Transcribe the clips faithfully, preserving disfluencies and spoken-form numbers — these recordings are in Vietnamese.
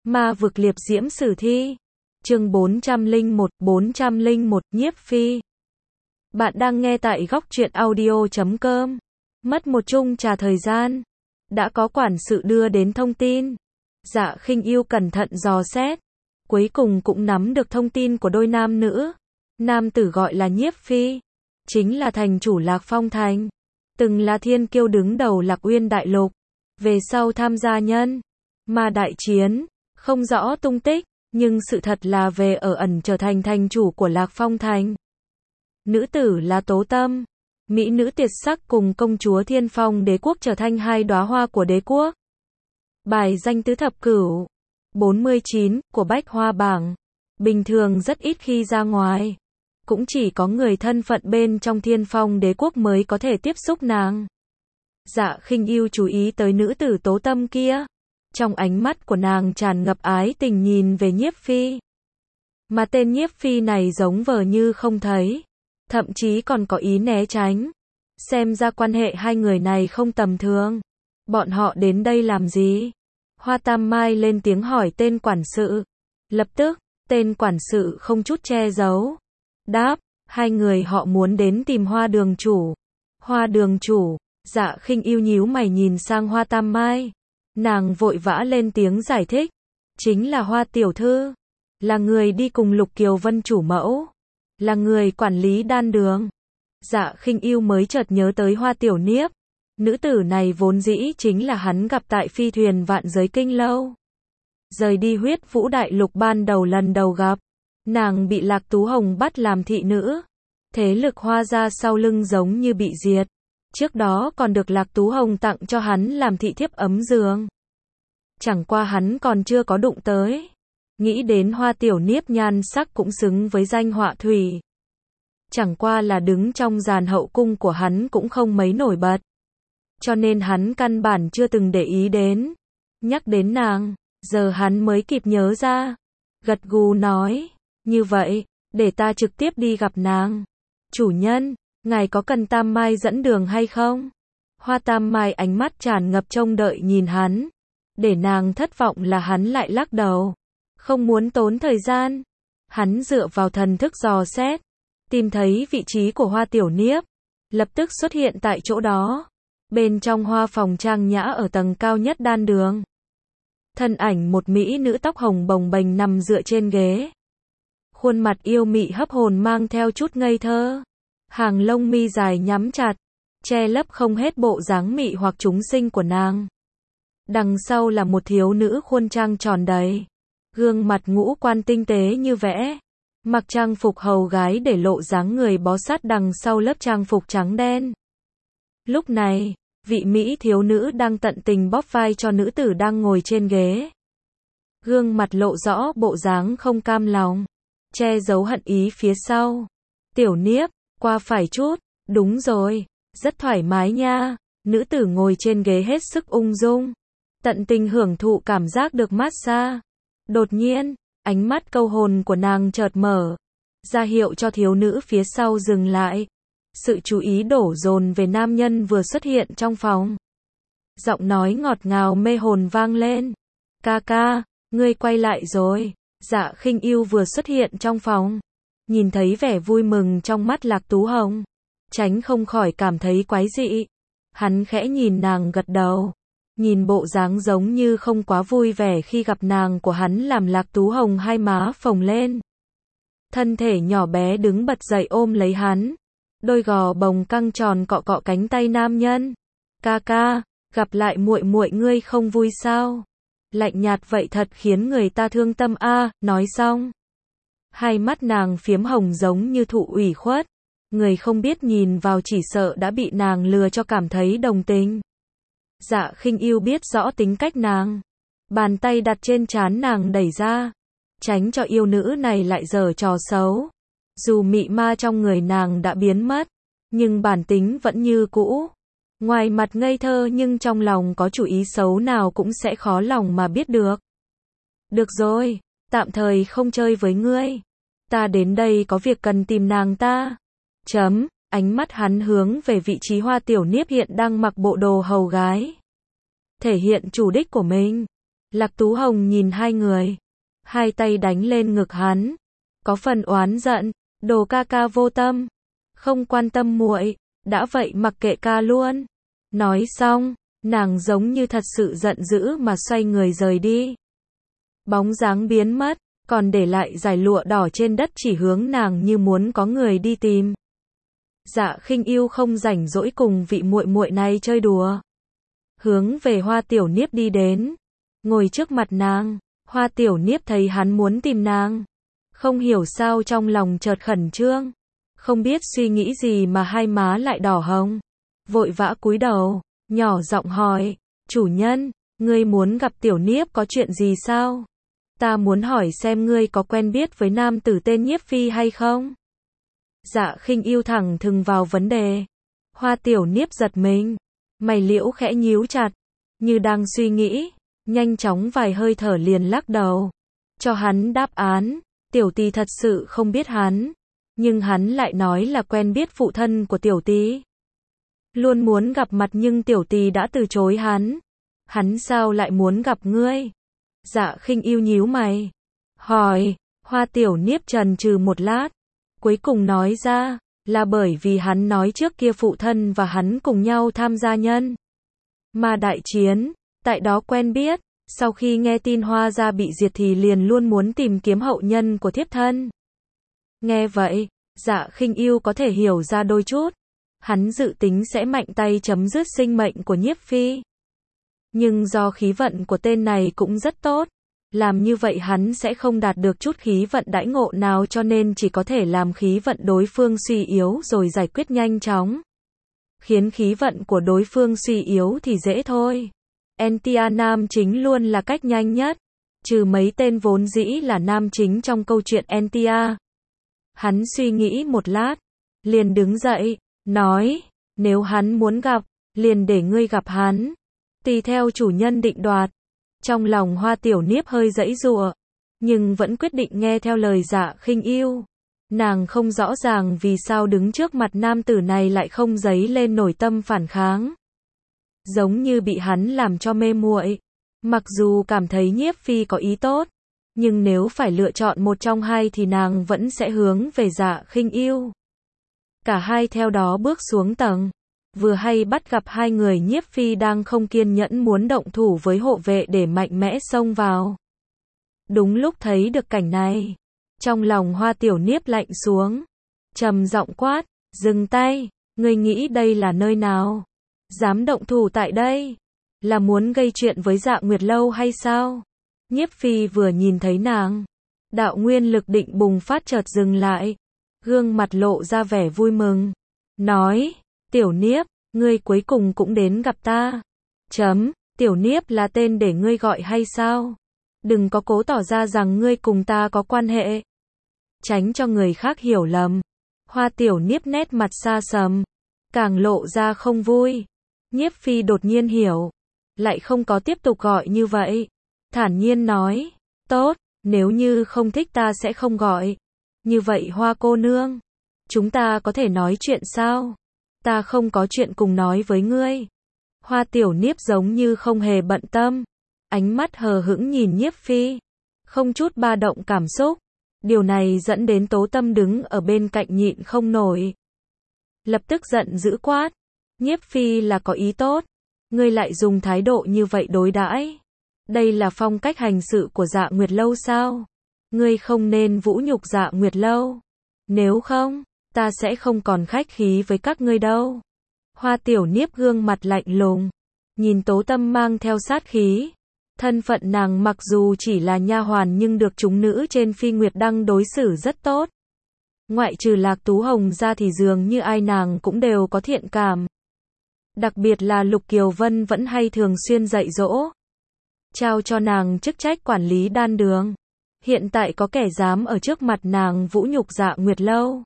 Ma vực liệp diễm sử thi. Chương bốn trăm lẻ một, bốn trăm lẻ một, Nhiếp Phi. Bạn đang nghe tại góc truyện audio chấm com. Mất một chung trà thời gian. Đã có quản sự đưa đến thông tin. Dạ Khinh Yêu cẩn thận dò xét. Cuối cùng cũng nắm được thông tin của đôi nam nữ. Nam tử gọi là Nhiếp Phi. Chính là thành chủ Lạc Phong Thành. Từng là thiên kiêu đứng đầu Lạc Uyên Đại Lục. Về sau tham gia nhân ma đại chiến. Không rõ tung tích, nhưng sự thật là về ở ẩn trở thành thành chủ của Lạc Phong Thành. Nữ tử là Tố Tâm, mỹ nữ tuyệt sắc cùng công chúa Thiên Phong đế quốc trở thành hai đóa hoa của đế quốc. Bài danh tứ thập cửu, bốn mươi chín, của Bách Hoa bảng. Bình thường rất ít khi ra ngoài. Cũng chỉ có người thân phận bên trong Thiên Phong đế quốc mới có thể tiếp xúc nàng. Dạ Khinh Yêu chú ý tới nữ tử Tố Tâm kia. Trong ánh mắt của nàng tràn ngập ái tình nhìn về Nhiếp Phi. Mà tên Nhiếp Phi này giống vờ như không thấy. Thậm chí còn có ý né tránh. Xem ra quan hệ hai người này không tầm thường. Bọn họ đến đây làm gì? Hoa Tam Mai lên tiếng hỏi tên quản sự. Lập tức, tên quản sự không chút che giấu. Đáp, hai người họ muốn đến tìm Hoa đường chủ. Hoa đường chủ, Dạ Khinh Yêu nhíu mày nhìn sang Hoa Tam Mai. Nàng vội vã lên tiếng giải thích. Chính là Hoa tiểu thư. Là người đi cùng Lục Kiều Vân chủ mẫu. Là người quản lý đan đường. Dạ Khinh Yêu mới chợt nhớ tới Hoa tiểu niếp. Nữ tử này vốn dĩ chính là hắn gặp tại phi thuyền vạn giới kinh lâu. Rời đi huyết vũ đại lục ban đầu lần đầu gặp. Nàng bị Lạc Tú Hồng bắt làm thị nữ. Thế lực Hoa gia sau lưng giống như bị diệt. Trước đó còn được Lạc Tú Hồng tặng cho hắn làm thị thiếp ấm giường. Chẳng qua hắn còn chưa có đụng tới. Nghĩ đến Hoa tiểu niếp nhan sắc cũng xứng với danh họa thủy. Chẳng qua là đứng trong dàn hậu cung của hắn cũng không mấy nổi bật. Cho nên hắn căn bản chưa từng để ý đến. Nhắc đến nàng, giờ hắn mới kịp nhớ ra. Gật gù nói, như vậy, để ta trực tiếp đi gặp nàng. Chủ nhân, ngài có cần Tam Mai dẫn đường hay không? Hoa Tam Mai ánh mắt tràn ngập trông đợi nhìn hắn. Để nàng thất vọng là hắn lại lắc đầu. Không muốn tốn thời gian. Hắn dựa vào thần thức dò xét. Tìm thấy vị trí của Hoa tiểu niếp. Lập tức xuất hiện tại chỗ đó. Bên trong hoa phòng trang nhã ở tầng cao nhất đan đường. Thân ảnh một mỹ nữ tóc hồng bồng bềnh nằm dựa trên ghế. Khuôn mặt yêu mị hấp hồn mang theo chút ngây thơ. Hàng lông mi dài nhắm chặt. Che lấp không hết bộ dáng mị hoặc chúng sinh của nàng. Đằng sau là một thiếu nữ khuôn trang tròn đầy. Gương mặt ngũ quan tinh tế như vẽ. Mặc trang phục hầu gái để lộ dáng người bó sát đằng sau lớp trang phục trắng đen. Lúc này, vị mỹ thiếu nữ đang tận tình bóp vai cho nữ tử đang ngồi trên ghế. Gương mặt lộ rõ bộ dáng không cam lòng. Che giấu hận ý phía sau. Tiểu niếp, qua phải chút. Đúng rồi, rất thoải mái nha. Nữ tử ngồi trên ghế hết sức ung dung. Tận tình hưởng thụ cảm giác được massage. Đột nhiên, ánh mắt câu hồn của nàng chợt mở. Ra hiệu cho thiếu nữ phía sau dừng lại. Sự chú ý đổ dồn về nam nhân vừa xuất hiện trong phòng. Giọng nói ngọt ngào mê hồn vang lên. Ca ca, ngươi quay lại rồi. Dạ Khinh Yêu vừa xuất hiện trong phòng. Nhìn thấy vẻ vui mừng trong mắt Lạc Tú Hồng. Tránh không khỏi cảm thấy quái dị. Hắn khẽ nhìn nàng gật đầu. Nhìn bộ dáng giống như không quá vui vẻ khi gặp nàng của hắn làm Lạc Tú Hồng hai má phồng lên. Thân thể nhỏ bé đứng bật dậy ôm lấy hắn. Đôi gò bồng căng tròn cọ cọ cánh tay nam nhân. Ca ca, gặp lại muội muội ngươi không vui sao? Lạnh nhạt vậy thật khiến người ta thương tâm a. À, nói xong. Hai mắt nàng phiếm hồng giống như thụ ủy khuất. Người không biết nhìn vào chỉ sợ đã bị nàng lừa cho cảm thấy đồng tình. Dạ Khinh Yêu biết rõ tính cách nàng. Bàn tay đặt trên trán nàng đẩy ra. Tránh cho yêu nữ này lại giở trò xấu. Dù mị ma trong người nàng đã biến mất. Nhưng bản tính vẫn như cũ. Ngoài mặt ngây thơ nhưng trong lòng có chủ ý xấu nào cũng sẽ khó lòng mà biết được. Được rồi, tạm thời không chơi với ngươi. Ta đến đây có việc cần tìm nàng ta. Chấm, ánh mắt hắn hướng về vị trí Hoa tiểu niếp hiện đang mặc bộ đồ hầu gái. Thể hiện chủ đích của mình. Lạc Tú Hồng nhìn hai người, hai tay đánh lên ngực hắn, có phần oán giận, đồ ca ca vô tâm, không quan tâm muội, đã vậy mặc kệ ca luôn. Nói xong, nàng giống như thật sự giận dữ mà xoay người rời đi. Bóng dáng biến mất, còn để lại dải lụa đỏ trên đất chỉ hướng nàng như muốn có người đi tìm. Dạ Khinh Yêu không rảnh rỗi cùng vị muội muội này chơi đùa. Hướng về Hoa Tiểu Niếp đi đến, ngồi trước mặt nàng. Hoa Tiểu Niếp thấy hắn muốn tìm nàng, không hiểu sao trong lòng chợt khẩn trương, không biết suy nghĩ gì mà hai má lại đỏ hồng, vội vã cúi đầu, nhỏ giọng hỏi, chủ nhân, ngươi muốn gặp Tiểu Niếp có chuyện gì sao? Ta muốn hỏi xem ngươi có quen biết với nam tử tên Nhiếp Phi hay không? Dạ Khinh Yêu thẳng thừng vào vấn đề. Hoa Tiểu Niếp giật mình, mày liễu khẽ nhíu chặt, như đang suy nghĩ, nhanh chóng vài hơi thở liền lắc đầu, cho hắn đáp án. Tiểu tỷ thật sự không biết hắn, nhưng hắn lại nói là quen biết phụ thân của tiểu tỷ, luôn muốn gặp mặt nhưng tiểu tỷ đã từ chối hắn. Hắn sao lại muốn gặp ngươi? Dạ Khinh Yêu nhíu mày, hỏi. Hoa Tiểu Niếp chần chừ một lát, cuối cùng nói ra, là bởi vì hắn nói trước kia phụ thân và hắn cùng nhau tham gia nhân ma đại chiến, tại đó quen biết, sau khi nghe tin Hoa gia bị diệt thì liền luôn muốn tìm kiếm hậu nhân của thiếp thân. Nghe vậy, Dạ Khinh Yêu có thể hiểu ra đôi chút, hắn dự tính sẽ mạnh tay chấm dứt sinh mệnh của Nhiếp Phi. Nhưng do khí vận của tên này cũng rất tốt, làm như vậy hắn sẽ không đạt được chút khí vận đãi ngộ nào cho nên chỉ có thể làm khí vận đối phương suy yếu rồi giải quyết nhanh chóng. Khiến khí vận của đối phương suy yếu thì dễ thôi. en tê a nam chính luôn là cách nhanh nhất, trừ mấy tên vốn dĩ là nam chính trong câu chuyện en tê a. Hắn suy nghĩ một lát, liền đứng dậy, nói, nếu hắn muốn gặp, liền để ngươi gặp hắn, tùy theo chủ nhân định đoạt. Trong lòng Hoa Tiểu Niếp hơi giãy giụa, nhưng vẫn quyết định nghe theo lời Dạ Khinh Yêu. Nàng không rõ ràng vì sao đứng trước mặt nam tử này lại không dấy lên nổi tâm phản kháng. Giống như bị hắn làm cho mê muội. Mặc dù cảm thấy Nhiếp Phi có ý tốt, nhưng nếu phải lựa chọn một trong hai thì nàng vẫn sẽ hướng về Dạ Khinh Yêu. Cả hai theo đó bước xuống tầng. Vừa hay bắt gặp hai người Nhiếp Phi đang không kiên nhẫn muốn động thủ với hộ vệ để mạnh mẽ xông vào. Đúng lúc thấy được cảnh này, trong lòng Hoa Tiểu Niếp lạnh xuống, trầm giọng quát, dừng tay, ngươi nghĩ đây là nơi nào? Dám động thủ tại đây? Là muốn gây chuyện với Dạ Nguyệt Lâu hay sao? Nhiếp Phi vừa nhìn thấy nàng, đạo nguyên lực định bùng phát chợt dừng lại, gương mặt lộ ra vẻ vui mừng, nói, Tiểu Niếp, ngươi cuối cùng cũng đến gặp ta. Chấm, Tiểu Niếp là tên để ngươi gọi hay sao? Đừng có cố tỏ ra rằng ngươi cùng ta có quan hệ, tránh cho người khác hiểu lầm. Hoa Tiểu Niếp nét mặt xa sầm, càng lộ ra không vui. Nhiếp Phi đột nhiên hiểu, lại không có tiếp tục gọi như vậy, thản nhiên nói, tốt, nếu như không thích ta sẽ không gọi. Như vậy Hoa cô nương, chúng ta có thể nói chuyện sao? Ta không có chuyện cùng nói với ngươi. Hoa Tiểu Niếp giống như không hề bận tâm, ánh mắt hờ hững nhìn Nhiếp Phi, không chút ba động cảm xúc. Điều này dẫn đến Tố Tâm đứng ở bên cạnh nhịn không nổi, lập tức giận dữ quát, Nhiếp Phi là có ý tốt, ngươi lại dùng thái độ như vậy đối đãi. Đây là phong cách hành sự của Dạ Nguyệt Lâu sao? Ngươi không nên vũ nhục Dạ Nguyệt Lâu, nếu không, ta sẽ không còn khách khí với các ngươi đâu. Hoa Tiểu Niếp gương mặt lạnh lùng, nhìn Tố Tâm mang theo sát khí. Thân phận nàng mặc dù chỉ là nha hoàn nhưng được chúng nữ trên Phi Nguyệt Đăng đối xử rất tốt. Ngoại trừ Lạc Tú Hồng ra thì dường như ai nàng cũng đều có thiện cảm. Đặc biệt là Lục Kiều Vân vẫn hay thường xuyên dạy dỗ, trao cho nàng chức trách quản lý đan đường. Hiện tại có kẻ dám ở trước mặt nàng vũ nhục Dạ Nguyệt Lâu,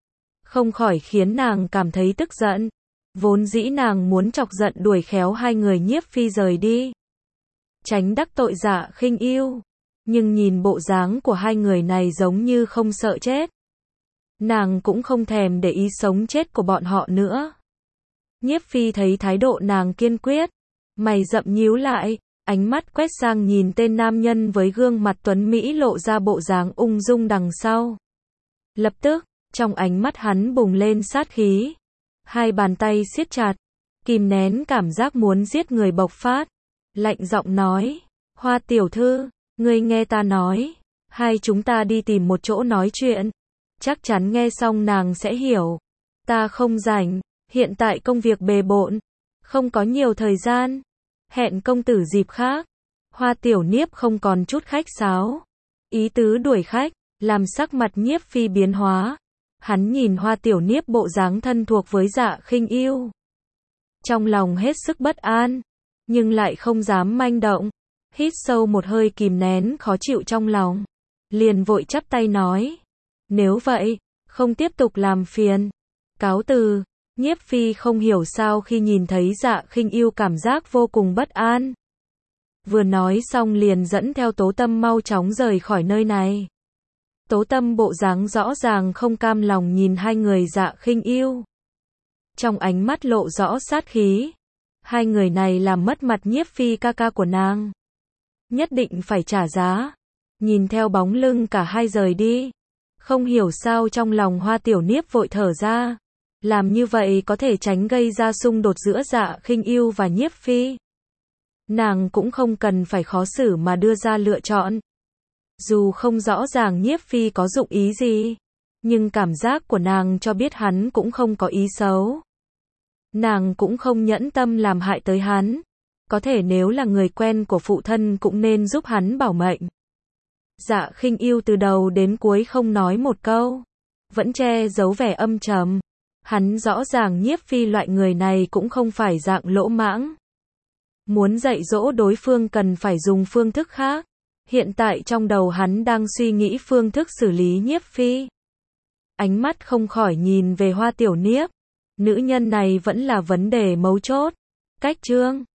không khỏi khiến nàng cảm thấy tức giận. Vốn dĩ nàng muốn chọc giận đuổi khéo hai người Nhiếp Phi rời đi, tránh đắc tội Dạ Khinh Yêu, nhưng nhìn bộ dáng của hai người này giống như không sợ chết, nàng cũng không thèm để ý sống chết của bọn họ nữa. Nhiếp Phi thấy thái độ nàng kiên quyết, mày rậm nhíu lại, ánh mắt quét sang nhìn tên nam nhân với gương mặt tuấn Mỹ lộ ra bộ dáng ung dung đằng sau. Lập tức, trong ánh mắt hắn bùng lên sát khí. Hai bàn tay siết chặt, kìm nén cảm giác muốn giết người bộc phát. Lạnh giọng nói, Hoa tiểu thư, ngươi nghe ta nói, hai chúng ta đi tìm một chỗ nói chuyện. Chắc chắn nghe xong nàng sẽ hiểu. Ta không rảnh, hiện tại công việc bề bộn, không có nhiều thời gian. Hẹn công tử dịp khác. Hoa tiểu Niếp không còn chút khách sáo. Ý tứ đuổi khách, làm sắc mặt Nhiếp Phi biến hóa. Hắn nhìn Hoa tiểu Niếp bộ dáng thân thuộc với Dạ Khinh Yêu. Trong lòng hết sức bất an, nhưng lại không dám manh động. Hít sâu một hơi kìm nén khó chịu trong lòng. Liền vội chắp tay nói. Nếu vậy, không tiếp tục làm phiền. Cáo từ. Nhiếp Phi không hiểu sao khi nhìn thấy Dạ Khinh Yêu cảm giác vô cùng bất an. Vừa nói xong liền dẫn theo Tố Tâm mau chóng rời khỏi nơi này. Tố Tâm bộ dáng rõ ràng không cam lòng nhìn hai người Dạ Khinh Yêu. Trong ánh mắt lộ rõ sát khí. Hai người này làm mất mặt Nhiếp Phi ca ca của nàng. Nhất định phải trả giá. Nhìn theo bóng lưng cả hai rời đi. Không hiểu sao trong lòng Hoa tiểu Niếp vội thở ra. Làm như vậy có thể tránh gây ra xung đột giữa Dạ Khinh Yêu và Nhiếp Phi. Nàng cũng không cần phải khó xử mà đưa ra lựa chọn. Dù không rõ ràng Nhiếp Phi có dụng ý gì, nhưng cảm giác của nàng cho biết hắn cũng không có ý xấu. Nàng cũng không nhẫn tâm làm hại tới hắn. Có thể nếu là người quen của phụ thân cũng nên giúp hắn bảo mệnh. Dạ Khinh Yêu từ đầu đến cuối không nói một câu, vẫn che giấu vẻ âm trầm. Hắn rõ ràng Nhiếp Phi loại người này cũng không phải dạng lỗ mãng. Muốn dạy dỗ đối phương cần phải dùng phương thức khác. Hiện tại trong đầu hắn đang suy nghĩ phương thức xử lý Nhiếp Phi. Ánh mắt không khỏi nhìn về Hoa tiểu Niếp. Nữ nhân này vẫn là vấn đề mấu chốt. Cách chương